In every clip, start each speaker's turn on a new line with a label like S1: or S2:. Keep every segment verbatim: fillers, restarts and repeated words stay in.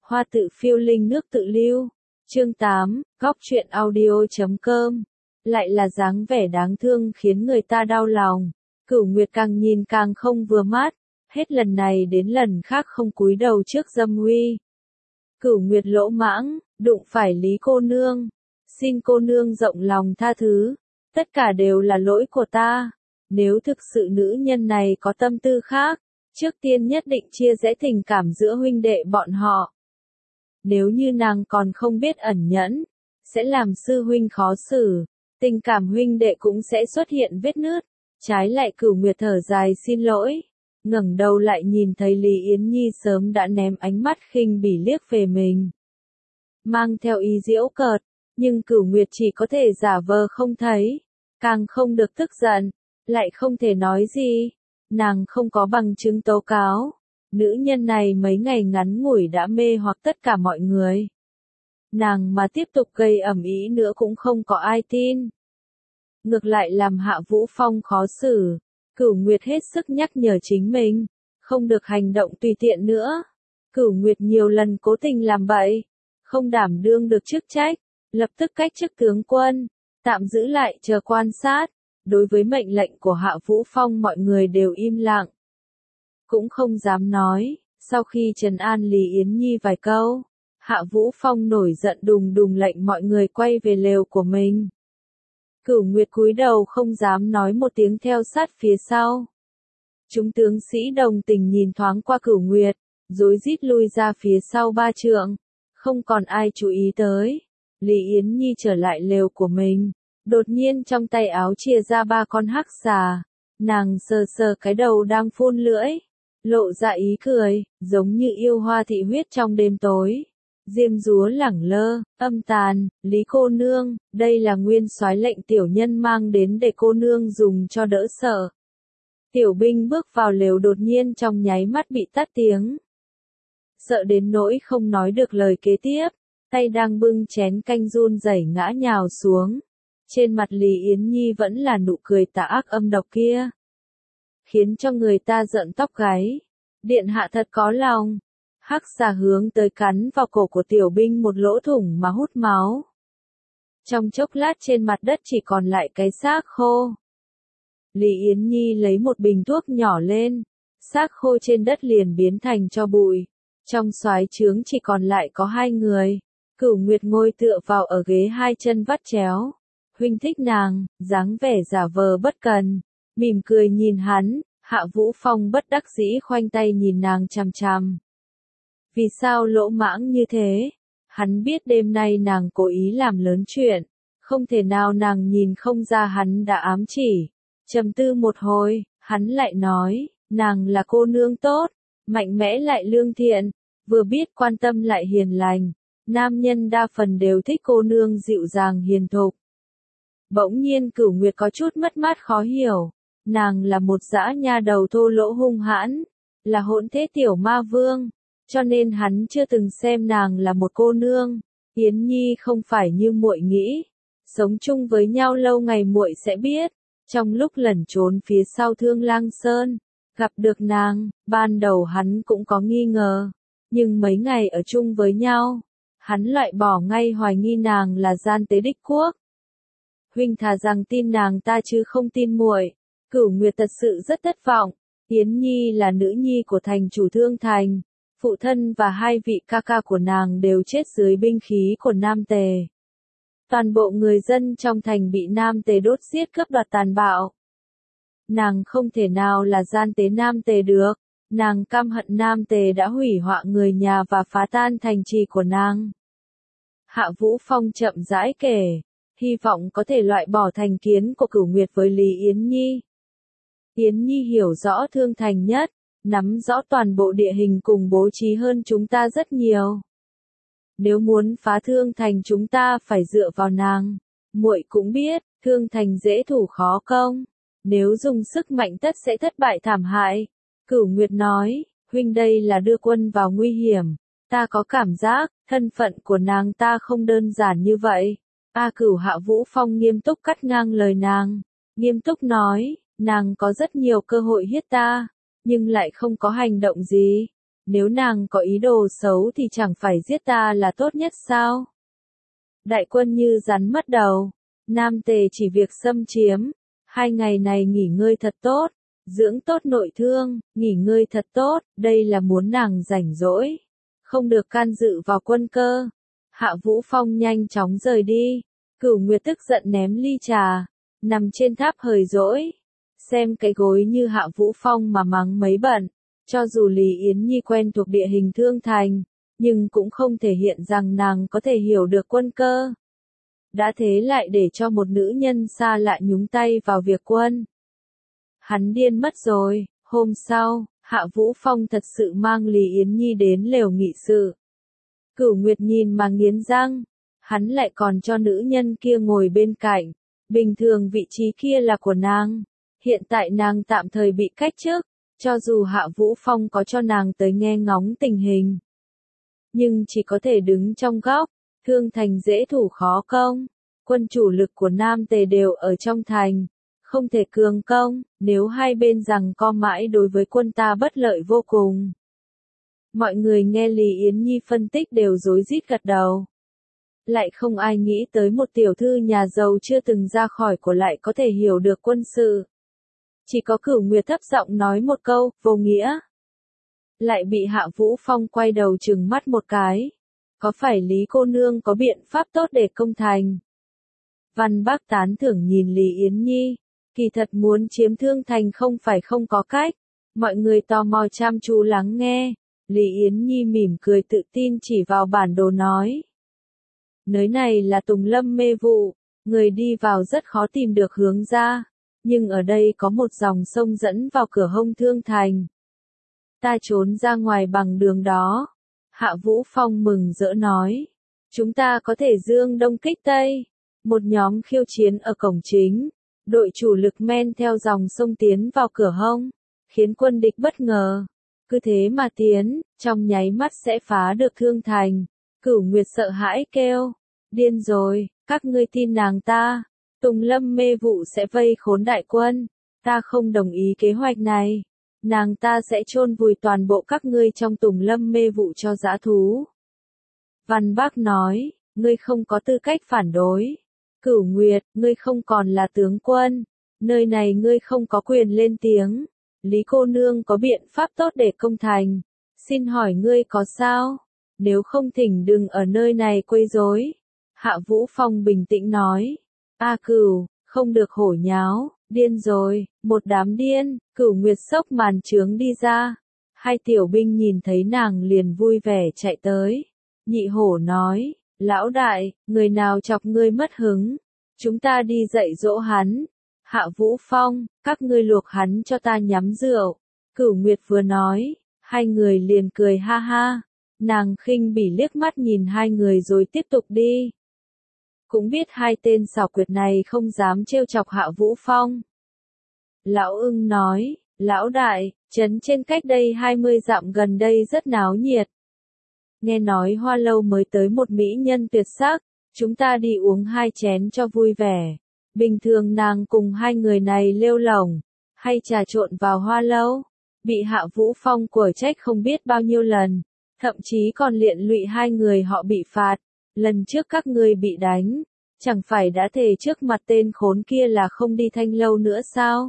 S1: Hoa tự phiêu linh nước tự lưu. Chương tám, góc truyện audio chấm com. Lại là dáng vẻ đáng thương khiến người ta đau lòng. Cửu Nguyệt càng nhìn càng không vừa mắt, hết lần này đến lần khác không cúi đầu trước Dâm Huy. Cửu Nguyệt lỗ mãng, đụng phải Lý cô nương. Xin cô nương rộng lòng tha thứ, tất cả đều là lỗi của ta. Nếu thực sự nữ nhân này có tâm tư khác, trước tiên nhất định chia rẽ tình cảm giữa huynh đệ bọn họ. Nếu như nàng còn không biết ẩn nhẫn, sẽ làm sư huynh khó xử, tình cảm huynh đệ cũng sẽ xuất hiện vết nứt. Trái lại Cửu Nguyệt thở dài xin lỗi, ngẩng đầu lại nhìn thấy Lý Yến Nhi sớm đã ném ánh mắt khinh bỉ liếc về mình. Mang theo ý giễu cợt, nhưng Cửu Nguyệt chỉ có thể giả vờ không thấy, càng không được tức giận, lại không thể nói gì. Nàng không có bằng chứng tố cáo. Nữ nhân này mấy ngày ngắn ngủi đã mê hoặc tất cả mọi người. Nàng mà tiếp tục gây ầm ĩ nữa cũng không có ai tin. Ngược lại làm Hạ Vũ Phong khó xử. Cửu Nguyệt hết sức nhắc nhở chính mình, không được hành động tùy tiện nữa. Cửu Nguyệt nhiều lần cố tình làm bậy, không đảm đương được chức trách, lập tức cách chức tướng quân, tạm giữ lại chờ quan sát. Đối với mệnh lệnh của Hạ Vũ Phong mọi người đều im lặng, cũng không dám nói. Sau khi trấn an Lý Yến Nhi vài câu, Hạ Vũ Phong nổi giận đùng đùng lệnh mọi người quay về lều của mình. Cửu Nguyệt cúi đầu không dám nói một tiếng theo sát phía sau. Chúng tướng sĩ đồng tình nhìn thoáng qua Cửu Nguyệt, rối rít lui ra phía sau ba trượng, không còn ai chú ý tới. Lý Yến Nhi trở lại lều của mình, đột nhiên trong tay áo chia ra ba con hắc xà. Nàng sờ sờ cái đầu đang phun lưỡi, lộ ra ý cười, giống như yêu hoa thị huyết trong đêm tối. Diêm dúa lẳng lơ, âm tàn, Lý cô nương, đây là nguyên soái lệnh tiểu nhân mang đến để cô nương dùng cho đỡ sợ. Tiểu binh bước vào lều đột nhiên trong nháy mắt bị tắt tiếng. Sợ đến nỗi không nói được lời kế tiếp, tay đang bưng chén canh run rẩy ngã nhào xuống. Trên mặt Lý Yến Nhi vẫn là nụ cười tà ác âm độc kia, khiến cho người ta giận tóc gáy. Điện hạ thật có lòng. Hắc xà hướng tới cắn vào cổ của tiểu binh một lỗ thủng mà hút máu. Trong chốc lát trên mặt đất chỉ còn lại cái xác khô. Lý Yến Nhi lấy một bình thuốc nhỏ lên, xác khô trên đất liền biến thành tro bụi. Trong soái trướng chỉ còn lại có hai người. Cửu Nguyệt ngồi tựa vào ở ghế hai chân vắt chéo. Huynh thích nàng, dáng vẻ giả vờ bất cần, mỉm cười nhìn hắn. Hạ Vũ Phong bất đắc dĩ khoanh tay nhìn nàng chằm chằm. Vì sao lỗ mãng như thế? Hắn biết đêm nay nàng cố ý làm lớn chuyện, không thể nào nàng nhìn không ra hắn đã ám chỉ. Trầm tư một hồi, hắn lại nói, nàng là cô nương tốt, mạnh mẽ lại lương thiện, vừa biết quan tâm lại hiền lành. Nam nhân đa phần đều thích cô nương dịu dàng hiền thục. Bỗng nhiên Cửu Nguyệt có chút mất mát khó hiểu. Nàng là một dã nha đầu thô lỗ hung hãn, là hỗn thế tiểu ma vương, cho nên hắn chưa từng xem nàng là một cô nương. Yến Nhi không phải như muội nghĩ, sống chung với nhau lâu ngày muội sẽ biết. Trong lúc lẩn trốn phía sau Thương Lang Sơn, gặp được nàng, ban đầu hắn cũng có nghi ngờ, nhưng mấy ngày ở chung với nhau, hắn loại bỏ ngay hoài nghi nàng là gian tế đích quốc. Huynh thà rằng tin nàng ta chứ không tin muội. Cửu Nguyệt thật sự rất thất vọng. Yến Nhi là nữ nhi của thành chủ Thương Thành, phụ thân và hai vị ca ca của nàng đều chết dưới binh khí của Nam Tề. Toàn bộ người dân trong thành bị Nam Tề đốt giết cướp đoạt tàn bạo. Nàng không thể nào là gian tế Nam Tề được. Nàng căm hận Nam Tề đã hủy hoại người nhà và phá tan thành trì của nàng. Hạ Vũ Phong chậm rãi kể, hy vọng có thể loại bỏ thành kiến của Cửu Nguyệt với Lý Yến Nhi. Yến Nhi hiểu rõ Thương Thành nhất, nắm rõ toàn bộ địa hình cùng bố trí hơn chúng ta rất nhiều. Nếu muốn phá Thương Thành chúng ta phải dựa vào nàng. Muội cũng biết, Thương Thành dễ thủ khó công. Nếu dùng sức mạnh tất sẽ thất bại thảm hại. Cửu Nguyệt nói, huynh đây là đưa quân vào nguy hiểm. Ta có cảm giác, thân phận của nàng ta không đơn giản như vậy. A Cửu Hạ Vũ Phong nghiêm túc cắt ngang lời nàng. Nghiêm túc nói, nàng có rất nhiều cơ hội hiết ta, nhưng lại không có hành động gì. Nếu nàng có ý đồ xấu thì chẳng phải giết ta là tốt nhất sao? Đại quân như rắn mất đầu. Nam Tề chỉ việc xâm chiếm. Hai ngày này nghỉ ngơi thật tốt. Dưỡng tốt nội thương, nghỉ ngơi thật tốt. Đây là muốn nàng rảnh rỗi. Không được can dự vào quân cơ. Hạ Vũ Phong nhanh chóng rời đi. Cửu Nguyệt tức giận ném ly trà. Nằm trên tháp hời dỗi. Xem cái gối như Hạ Vũ Phong mà mắng mấy bận. Cho dù Lý Yến Nhi quen thuộc địa hình Thương Thành, nhưng cũng không thể hiện rằng nàng có thể hiểu được quân cơ. Đã thế lại để cho một nữ nhân xa lạ nhúng tay vào việc quân. Hắn điên mất rồi. Hôm sau, Hạ Vũ Phong thật sự mang Lý Yến Nhi đến lều nghị sự. Cửu Nguyệt nhìn mà nghiến răng. Hắn lại còn cho nữ nhân kia ngồi bên cạnh. Bình thường vị trí kia là của nàng. Hiện tại nàng tạm thời bị cách chức. Cho dù Hạ Vũ Phong có cho nàng tới nghe ngóng tình hình, nhưng chỉ có thể đứng trong góc. Thương Thành dễ thủ khó công. Quân chủ lực của Nam Tề đều ở trong thành. Không thể cường công, nếu hai bên giằng co mãi đối với quân ta bất lợi vô cùng. Mọi người nghe Lý Yến Nhi phân tích đều rối rít gật đầu. Lại không ai nghĩ tới một tiểu thư nhà giàu chưa từng ra khỏi của lại có thể hiểu được quân sự. Chỉ có Cửu Nguyệt thấp giọng nói một câu, vô nghĩa. Lại bị Hạ Vũ Phong quay đầu trừng mắt một cái. Có phải Lý cô nương có biện pháp tốt để công thành? Văn Bác tán thưởng nhìn Lý Yến Nhi. Kỳ thật muốn chiếm Thương Thành không phải không có cách. Mọi người tò mò chăm chú lắng nghe. Lý Yến Nhi mỉm cười tự tin chỉ vào bản đồ nói. Nơi này là Tùng Lâm mê vụ. Người đi vào rất khó tìm được hướng ra. Nhưng ở đây có một dòng sông dẫn vào cửa hông Thương Thành. Ta trốn ra ngoài bằng đường đó. Hạ Vũ Phong mừng rỡ nói. Chúng ta có thể dương đông kích tây. Một nhóm khiêu chiến ở cổng chính. Đội chủ lực men theo dòng sông tiến vào cửa hông. Khiến quân địch bất ngờ. Cứ thế mà tiến, trong nháy mắt sẽ phá được Thương Thành. Cửu Nguyệt sợ hãi kêu. Điên rồi, các ngươi tin nàng ta. Tùng Lâm mê vụ sẽ vây khốn đại quân. Ta không đồng ý kế hoạch này. Nàng ta sẽ chôn vùi toàn bộ các ngươi trong Tùng Lâm mê vụ cho dã thú. Văn Bác nói, ngươi không có tư cách phản đối. Cửu Nguyệt, ngươi không còn là tướng quân. Nơi này ngươi không có quyền lên tiếng. Lý cô nương có biện pháp tốt để công thành. Xin hỏi ngươi có sao? Nếu không thỉnh đừng ở nơi này quấy rối. Hạ Vũ Phong bình tĩnh nói. A Cửu, không được hổ nháo, điên rồi, một đám điên. Cửu Nguyệt sốc màn trướng đi ra. Hai tiểu binh nhìn thấy nàng liền vui vẻ chạy tới. Nhị hổ nói, lão đại, người nào chọc ngươi mất hứng, chúng ta đi dạy dỗ hắn. Hạ Vũ Phong, các ngươi luộc hắn cho ta nhắm rượu. Cửu Nguyệt vừa nói, hai người liền cười ha ha. Nàng khinh bỉ liếc mắt nhìn hai người rồi tiếp tục đi. Cũng biết hai tên xảo quyệt này không dám trêu chọc Hạ Vũ Phong. Lão ưng nói, lão đại, trấn trên cách đây hai mươi dặm gần đây rất náo nhiệt. Nghe nói Hoa Lâu mới tới một mỹ nhân tuyệt sắc, chúng ta đi uống hai chén cho vui vẻ. Bình thường nàng cùng hai người này lêu lổng, hay trà trộn vào Hoa Lâu, bị Hạ Vũ Phong quở trách không biết bao nhiêu lần, thậm chí còn liện lụy hai người họ bị phạt. Lần trước các ngươi bị đánh, chẳng phải đã thề trước mặt tên khốn kia là không đi Thanh Lâu nữa sao?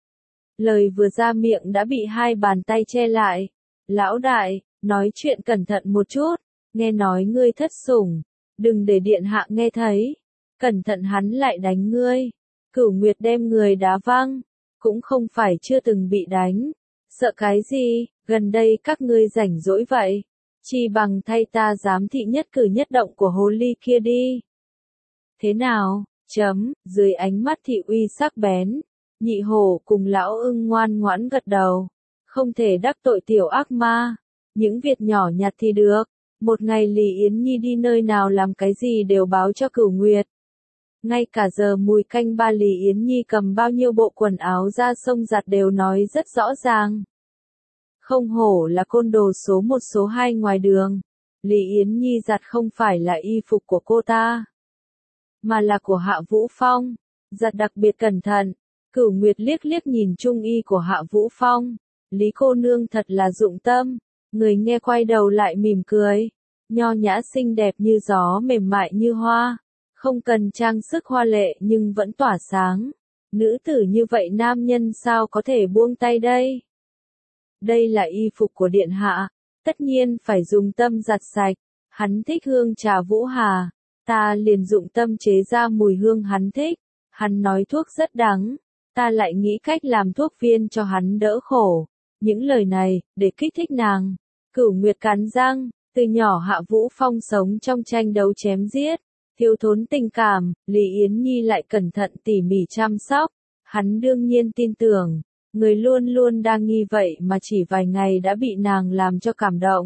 S1: Lời vừa ra miệng đã bị hai bàn tay che lại. Lão đại, nói chuyện cẩn thận một chút, nghe nói ngươi thất sủng, đừng để điện hạ nghe thấy, cẩn thận hắn lại đánh ngươi. Cửu Nguyệt đem người đá văng, cũng không phải chưa từng bị đánh, sợ cái gì, gần đây các ngươi rảnh rỗi vậy, chi bằng thay ta giám thị nhất cử nhất động của hồ ly kia đi. Thế nào, chấm, dưới ánh mắt thị uy sắc bén, nhị hổ cùng lão ưng ngoan ngoãn gật đầu, không thể đắc tội tiểu ác ma. Những việc nhỏ nhặt thì được, một ngày Lý Yến Nhi đi nơi nào làm cái gì đều báo cho Cửu Nguyệt. Ngay cả giờ mùi canh ba Lý Yến Nhi cầm bao nhiêu bộ quần áo ra sông giặt đều nói rất rõ ràng. Không hổ là côn đồ số một số hai ngoài đường. Lý Yến Nhi giặt không phải là y phục của cô ta, mà là của Hạ Vũ Phong, giặt đặc biệt cẩn thận. Cửu Nguyệt liếc liếc nhìn trung y của Hạ Vũ Phong. Lý cô nương thật là dụng tâm. Người nghe quay đầu lại mỉm cười. Nho nhã xinh đẹp như gió, mềm mại như hoa. Không cần trang sức hoa lệ nhưng vẫn tỏa sáng. Nữ tử như vậy nam nhân sao có thể buông tay đây? Đây là y phục của điện hạ. Tất nhiên phải dùng tâm giặt sạch. Hắn thích hương trà Vũ Hà. Ta liền dụng tâm chế ra mùi hương hắn thích. Hắn nói thuốc rất đắng. Ta lại nghĩ cách làm thuốc viên cho hắn đỡ khổ. Những lời này, để kích thích nàng. Cửu Nguyệt cắn răng, từ nhỏ Hạ Vũ Phong sống trong tranh đấu chém giết. Thiếu thốn tình cảm, Lý Yến Nhi lại cẩn thận tỉ mỉ chăm sóc. Hắn đương nhiên tin tưởng. Người luôn luôn đang nghi vậy mà chỉ vài ngày đã bị nàng làm cho cảm động.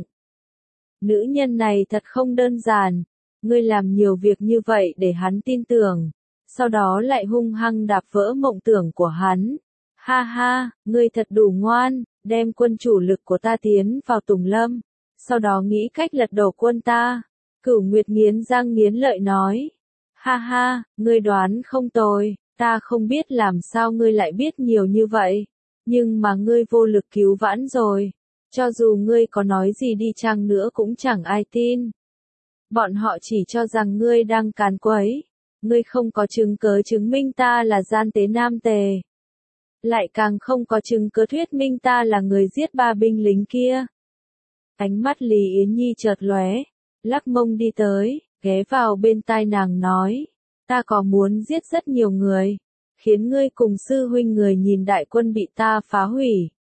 S1: Nữ nhân này thật không đơn giản. Ngươi làm nhiều việc như vậy để hắn tin tưởng. Sau đó lại hung hăng đạp vỡ mộng tưởng của hắn. Ha ha, ngươi thật đủ ngoan, đem quân chủ lực của ta tiến vào Tùng Lâm. Sau đó nghĩ cách lật đổ quân ta. Cửu Nguyệt nghiến răng nghiến lợi nói. Ha ha, ngươi đoán không tồi, ta không biết làm sao ngươi lại biết nhiều như vậy. Nhưng mà ngươi vô lực cứu vãn rồi. Cho dù ngươi có nói gì đi chăng nữa cũng chẳng ai tin. Bọn họ chỉ cho rằng ngươi đang càn quấy. Ngươi không có chứng cớ chứng minh ta là gian tế nam tề. Lại càng không có chứng cớ thuyết minh ta là người giết ba binh lính kia. Ánh mắt Lý Yến Nhi chợt lóe, lắc mông đi tới, ghé vào bên tai nàng nói. Ta có muốn giết rất nhiều người. Khiến ngươi cùng sư huynh người nhìn đại quân bị ta phá hủy.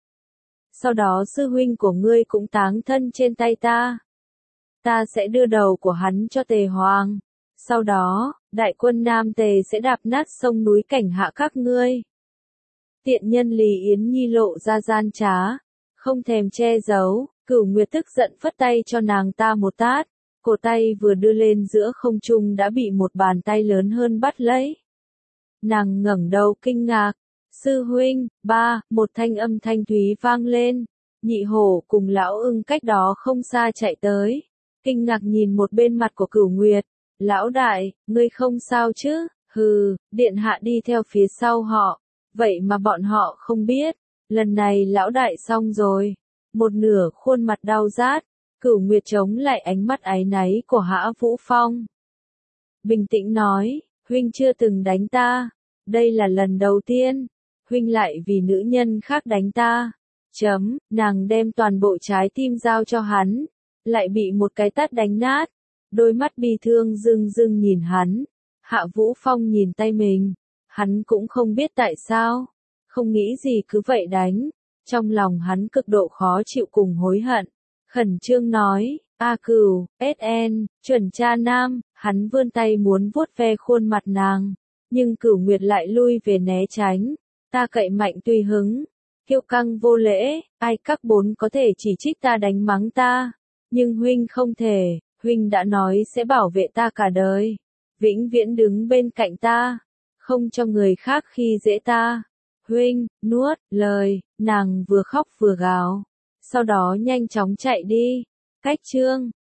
S1: Sau đó sư huynh của ngươi cũng táng thân trên tay ta. Ta sẽ đưa đầu của hắn cho Tề Hoàng. Sau đó, đại quân Nam Tề sẽ đạp nát sông núi cảnh hạ các ngươi. Tiện nhân Lý Yến Nhi lộ ra gian trá, không thèm che giấu, Cửu Nguyệt tức giận phất tay cho nàng ta một tát. Cổ tay vừa đưa lên giữa không trung đã bị một bàn tay lớn hơn bắt lấy. Nàng ngẩng đầu kinh ngạc. Sư huynh, ba, một thanh âm thanh thúy vang lên. Nhị hổ cùng lão ưng cách đó không xa chạy tới. Kinh ngạc nhìn một bên mặt của Cửu Nguyệt. Lão đại, ngươi không sao chứ? Hừ, điện hạ đi theo phía sau họ. Vậy mà bọn họ không biết. Lần này lão đại xong rồi. Một nửa khuôn mặt đau rát. Cửu Nguyệt chống lại ánh mắt áy náy của Hạ Vũ Phong. Bình tĩnh nói, huynh chưa từng đánh ta. Đây là lần đầu tiên. Huynh lại vì nữ nhân khác đánh ta. Chấm, nàng đem toàn bộ trái tim giao cho hắn. Lại bị một cái tát đánh nát. Đôi mắt bi thương rưng rưng nhìn hắn. Hạ Vũ Phong nhìn tay mình. Hắn cũng không biết tại sao. Không nghĩ gì cứ vậy đánh. Trong lòng hắn cực độ khó chịu cùng hối hận. Khẩn trương nói, A Cửu, ét en, chuẩn cha nam, hắn vươn tay muốn vuốt ve khuôn mặt nàng. Nhưng Cửu Nguyệt lại lui về né tránh. Ta cậy mạnh tùy hứng. Kiêu căng vô lễ, ai các bốn có thể chỉ trích ta đánh mắng ta. Nhưng huynh không thể, huynh đã nói sẽ bảo vệ ta cả đời. Vĩnh viễn đứng bên cạnh ta. Không cho người khác khi dễ ta. Huynh, nuốt, lời, nàng vừa khóc vừa gào. Sau đó nhanh chóng chạy đi. Cách chương